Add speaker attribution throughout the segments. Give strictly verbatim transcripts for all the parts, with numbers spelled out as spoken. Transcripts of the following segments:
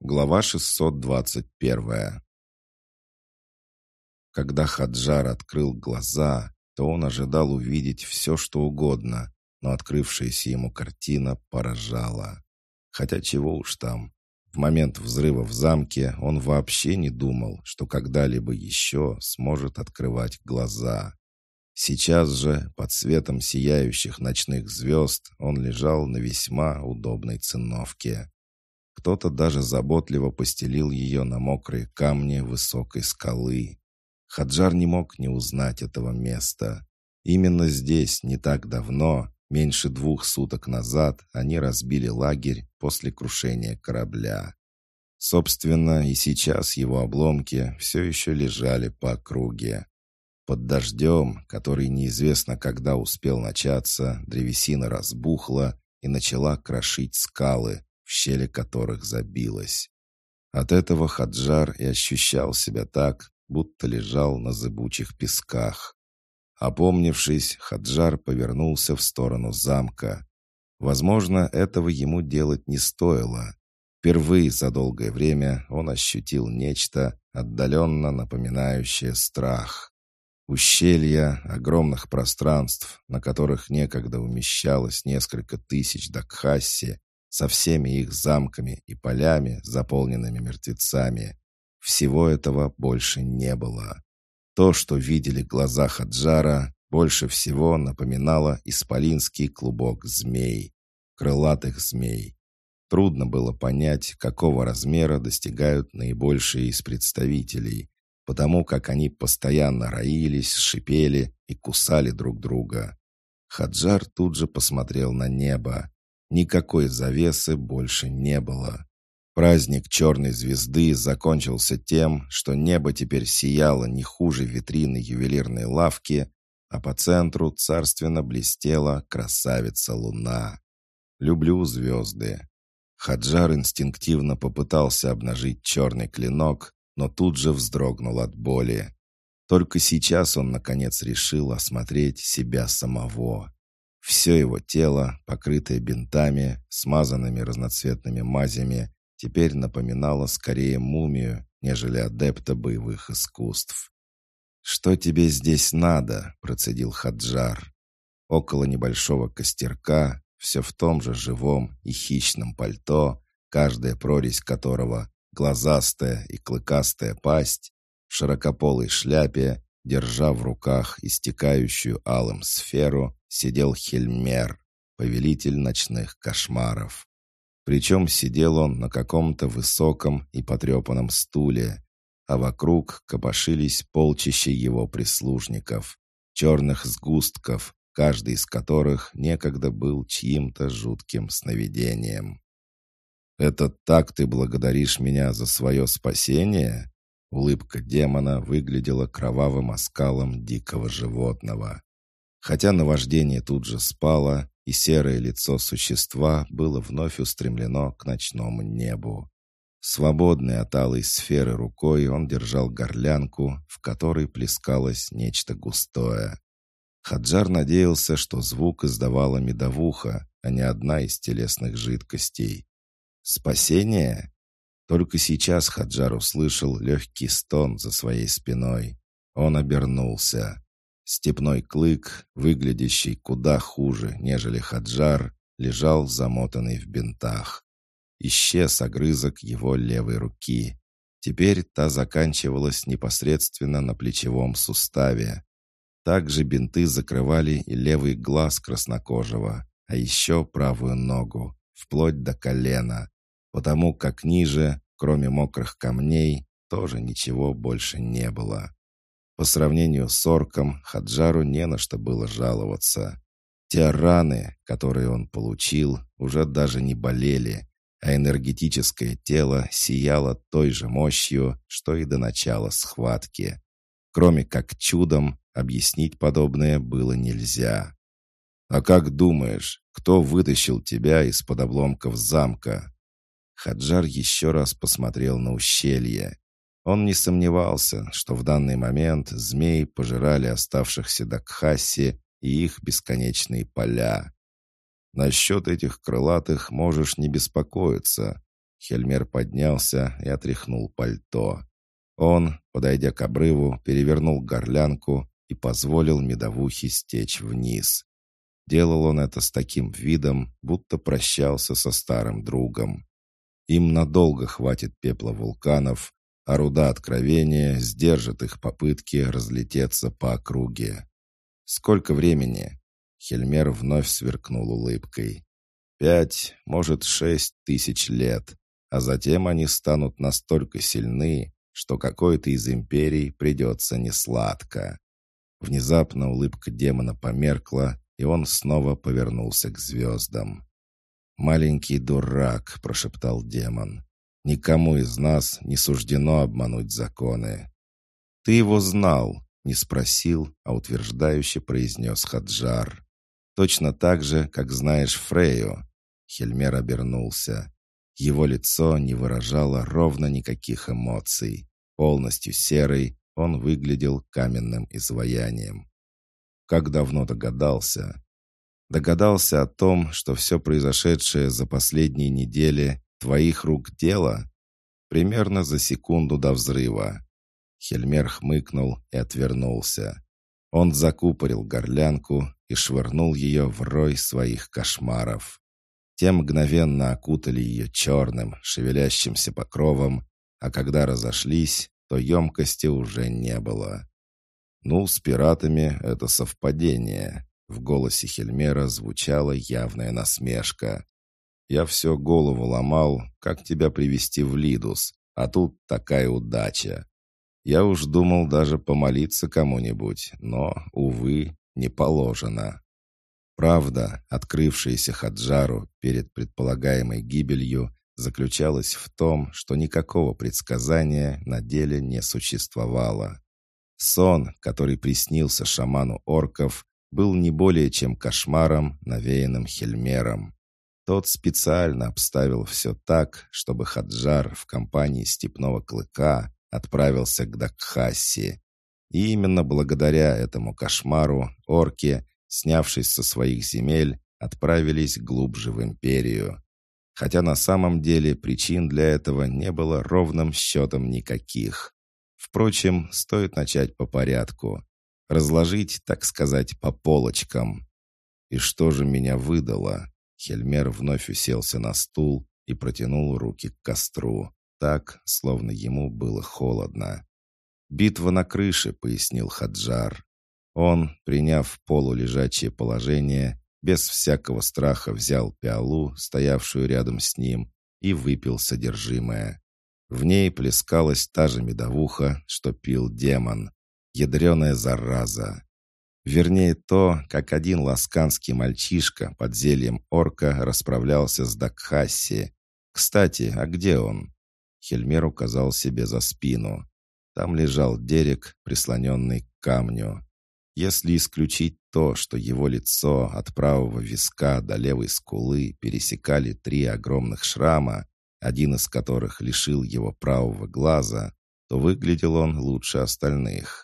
Speaker 1: Глава шестьсот двадцать первая. Когда Хаджар открыл глаза, то он ожидал увидеть все, что угодно, но открывшаяся ему картина поражала. Хотя чего уж там. В момент взрыва в замке он вообще не думал, что когда-либо еще сможет открывать глаза. Сейчас же, под светом сияющих ночных звезд, он лежал на весьма удобной циновке. Кто-то даже заботливо постелил ее на мокрые камни высокой скалы. Хаджар не мог не узнать этого места. Именно здесь не так давно, меньше двух суток назад, они разбили лагерь после крушения корабля. Собственно, и сейчас его обломки все еще лежали по округе. Под дождем, который неизвестно когда успел начаться, древесина разбухла и начала крошить скалы, в щели которых забилась. От этого Хаджар и ощущал себя так, будто лежал на зыбучих песках. Опомнившись, Хаджар повернулся в сторону замка. Возможно, этого ему делать не стоило. Впервые за долгое время он ощутил нечто, отдаленно напоминающее страх. Ущелья огромных пространств, на которых некогда умещалось несколько тысяч Дакхасси, со всеми их замками и полями, заполненными мертвецами. Всего этого больше не было. То, что видели глаза Хаджара, больше всего напоминало исполинский клубок змей, крылатых змей. Трудно было понять, какого размера достигают наибольшие из представителей, потому как они постоянно роились, шипели и кусали друг друга. Хаджар тут же посмотрел на небо. Никакой завесы больше не было. Праздник черной звезды закончился тем, что небо теперь сияло не хуже витрины ювелирной лавки, а по центру царственно блестела красавица-луна. «Люблю звезды». Хаджар инстинктивно попытался обнажить черный клинок, но тут же вздрогнул от боли. Только сейчас он, наконец, решил осмотреть себя самого. Все его тело, покрытое бинтами, смазанными разноцветными мазями, теперь напоминало скорее мумию, нежели адепта боевых искусств. «Что тебе здесь надо?» — процедил Хаджар. Около небольшого костерка, все в том же живом и хищном пальто, каждая прорезь которого — глазастая и клыкастая пасть, в широкополой шляпе, держа в руках истекающую алым сферу, сидел Хельмер, повелитель ночных кошмаров. Причем сидел он на каком-то высоком и потрепанном стуле, а вокруг копошились полчища его прислужников, черных сгустков, каждый из которых некогда был чьим-то жутким сновидением. «Это так ты благодаришь меня за свое спасение?» Улыбка демона выглядела кровавым оскалом дикого животного. Хотя наваждение тут же спало, и серое лицо существа было вновь устремлено к ночному небу. Свободной от алой сферы рукой он держал горлянку, в которой плескалось нечто густое. Хаджар надеялся, что звук издавала медовуха, а не одна из телесных жидкостей. «Спасение?» Только сейчас Хаджар услышал легкий стон за своей спиной. Он обернулся. Степной клык, выглядящий куда хуже, нежели Хаджар, лежал замотанный в бинтах. Исчез огрызок его левой руки. Теперь та заканчивалась непосредственно на плечевом суставе. Также бинты закрывали и левый глаз краснокожего, а еще правую ногу, вплоть до колена, потому как ниже, кроме мокрых камней, тоже ничего больше не было. По сравнению с орком, Хаджару не на что было жаловаться. Те раны, которые он получил, уже даже не болели, а энергетическое тело сияло той же мощью, что и до начала схватки. Кроме как чудом, объяснить подобное было нельзя. «А как думаешь, кто вытащил тебя из-под обломков замка?» Хаджар еще раз посмотрел на ущелье. Он не сомневался, что в данный момент змеи пожирали оставшихся Дакхасси и их бесконечные поля. «Насчет этих крылатых можешь не беспокоиться. Хельмер поднялся и отряхнул пальто. Он, подойдя к обрыву, перевернул горлянку и позволил медовухе стечь вниз. Делал он это с таким видом, будто прощался со старым другом. Им надолго хватит пепла вулканов, а руда откровения сдержит их попытки разлететься по округе. «Сколько времени?» Хельмер вновь сверкнул улыбкой. «Пять, может, шесть тысяч лет, а затем они станут настолько сильны, что какой-то из империй придется несладко». Внезапно улыбка демона померкла, и он снова повернулся к звездам. «Маленький дурак», — прошептал демон. «Никому из нас не суждено обмануть законы». «Ты его знал», — не спросил, а утверждающе произнес Хаджар. «Точно так же, как знаешь Фрейю». Хельмер обернулся. Его лицо не выражало ровно никаких эмоций. Полностью серый, он выглядел каменным изваянием. «Как давно догадался?» «Догадался о том, что все произошедшее за последние недели твоих рук дело?» «Примерно за секунду до взрыва». Хельмер хмыкнул и отвернулся. Он закупорил горлянку и швырнул ее в рой своих кошмаров. Те мгновенно окутали ее черным, шевелящимся покровом, а когда разошлись, то емкости уже не было. «Ну, с пиратами это совпадение». В голосе Хельмера звучала явная насмешка. «Я все голову ломал, как тебя привести в Лидус, а тут такая удача. Я уж думал даже помолиться кому-нибудь, но, увы, не положено». Правда, открывшаяся Хаджару перед предполагаемой гибелью, заключалась в том, что никакого предсказания на деле не существовало. Сон, который приснился шаману орков, был не более чем кошмаром, навеянным Хельмером. Тот специально обставил все так, чтобы Хаджар в компании Степного Клыка отправился к Дакхасси. И именно благодаря этому кошмару орки, снявшись со своих земель, отправились глубже в империю. Хотя на самом деле причин для этого не было ровным счетом никаких. Впрочем, стоит начать по порядку. Разложить, так сказать, по полочкам. И что же меня выдало? Хельмер вновь уселся на стул и протянул руки к костру, так, словно ему было холодно. «Битва на крыше», — пояснил Хаджар. Он, приняв полулежачее положение, без всякого страха взял пиалу, стоявшую рядом с ним, и выпил содержимое. В ней плескалась та же медовуха, что пил демон. Ядреная зараза. Вернее, то, как один ласканский мальчишка под зельем орка расправлялся с Дакхасси. Кстати, а где он? Хельмер указал себе за спину. Там лежал Дерек, прислоненный к камню. Если исключить то, что его лицо от правого виска до левой скулы пересекали три огромных шрама, один из которых лишил его правого глаза, то выглядел он лучше остальных.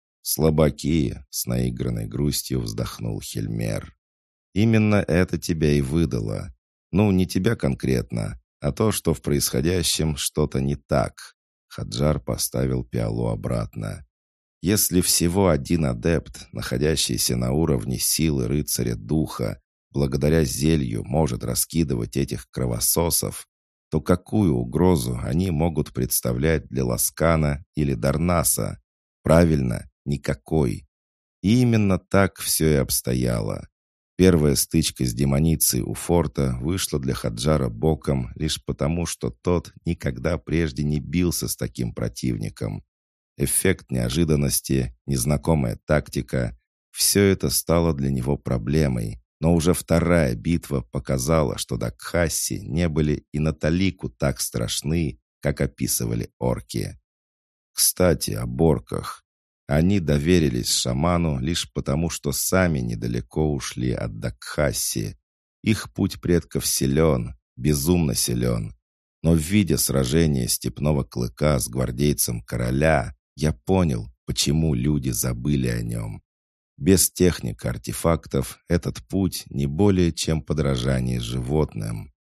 Speaker 1: «Слабаки!» — с наигранной грустью вздохнул Хельмер. «Именно это тебя и выдало. Ну, не тебя конкретно, а то, что в происходящем что-то не так». Хаджар поставил пиалу обратно. «Если всего один адепт, находящийся на уровне силы рыцаря духа, благодаря зелью может раскидывать этих кровососов, то какую угрозу они могут представлять для Ласкана или Дарнаса? Правильно, никакой. И именно так все и обстояло. Первая стычка с демоницей у форта вышла для Хаджара боком лишь потому, что тот никогда прежде не бился с таким противником. Эффект неожиданности, незнакомая тактика — все это стало для него проблемой, но уже вторая битва показала, что Дакхасси не были и на талику так страшны, как описывали орки. Кстати, о орках. Они доверились шаману лишь потому, что сами недалеко ушли от Дакхасси. Их путь предков силен, безумно силен. Но в виде сражения Степного Клыка с гвардейцем короля я понял, почему люди забыли о нем. Без техник артефактов этот путь не более чем подражание животным.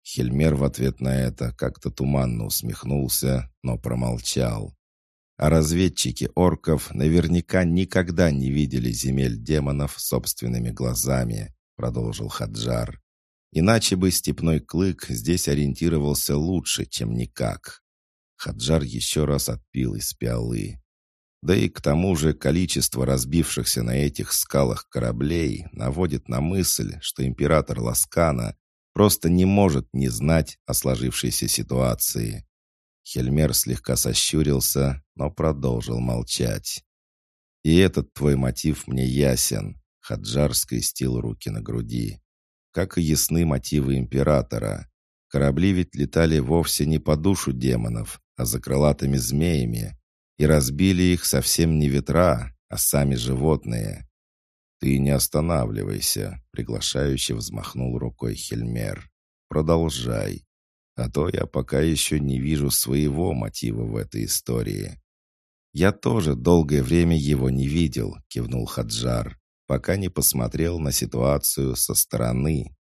Speaker 1: Хельмер в ответ на это как-то туманно усмехнулся, но промолчал. А разведчики орков наверняка никогда не видели земель демонов собственными глазами, продолжил Хаджар. Иначе бы степной клык здесь ориентировался лучше, чем никак. Хаджар еще раз отпил из пиалы. Да и к тому же количество разбившихся на этих скалах кораблей наводит на мысль, что император Ласкана просто не может не знать о сложившейся ситуации. Хельмер слегка сощурился, но продолжил молчать. «И этот твой мотив мне ясен», — Хаджар скрестил руки на груди. «Как и ясны мотивы императора. Корабли ведь летали вовсе не по душу демонов, а за крылатыми змеями, и разбили их совсем не ветра, а сами животные». «Ты не останавливайся», — приглашающе взмахнул рукой Хельмер. «Продолжай. А то я пока еще не вижу своего мотива в этой истории». «Я тоже долгое время его не видел», — кивнул Хаджар, «пока не посмотрел на ситуацию со стороны».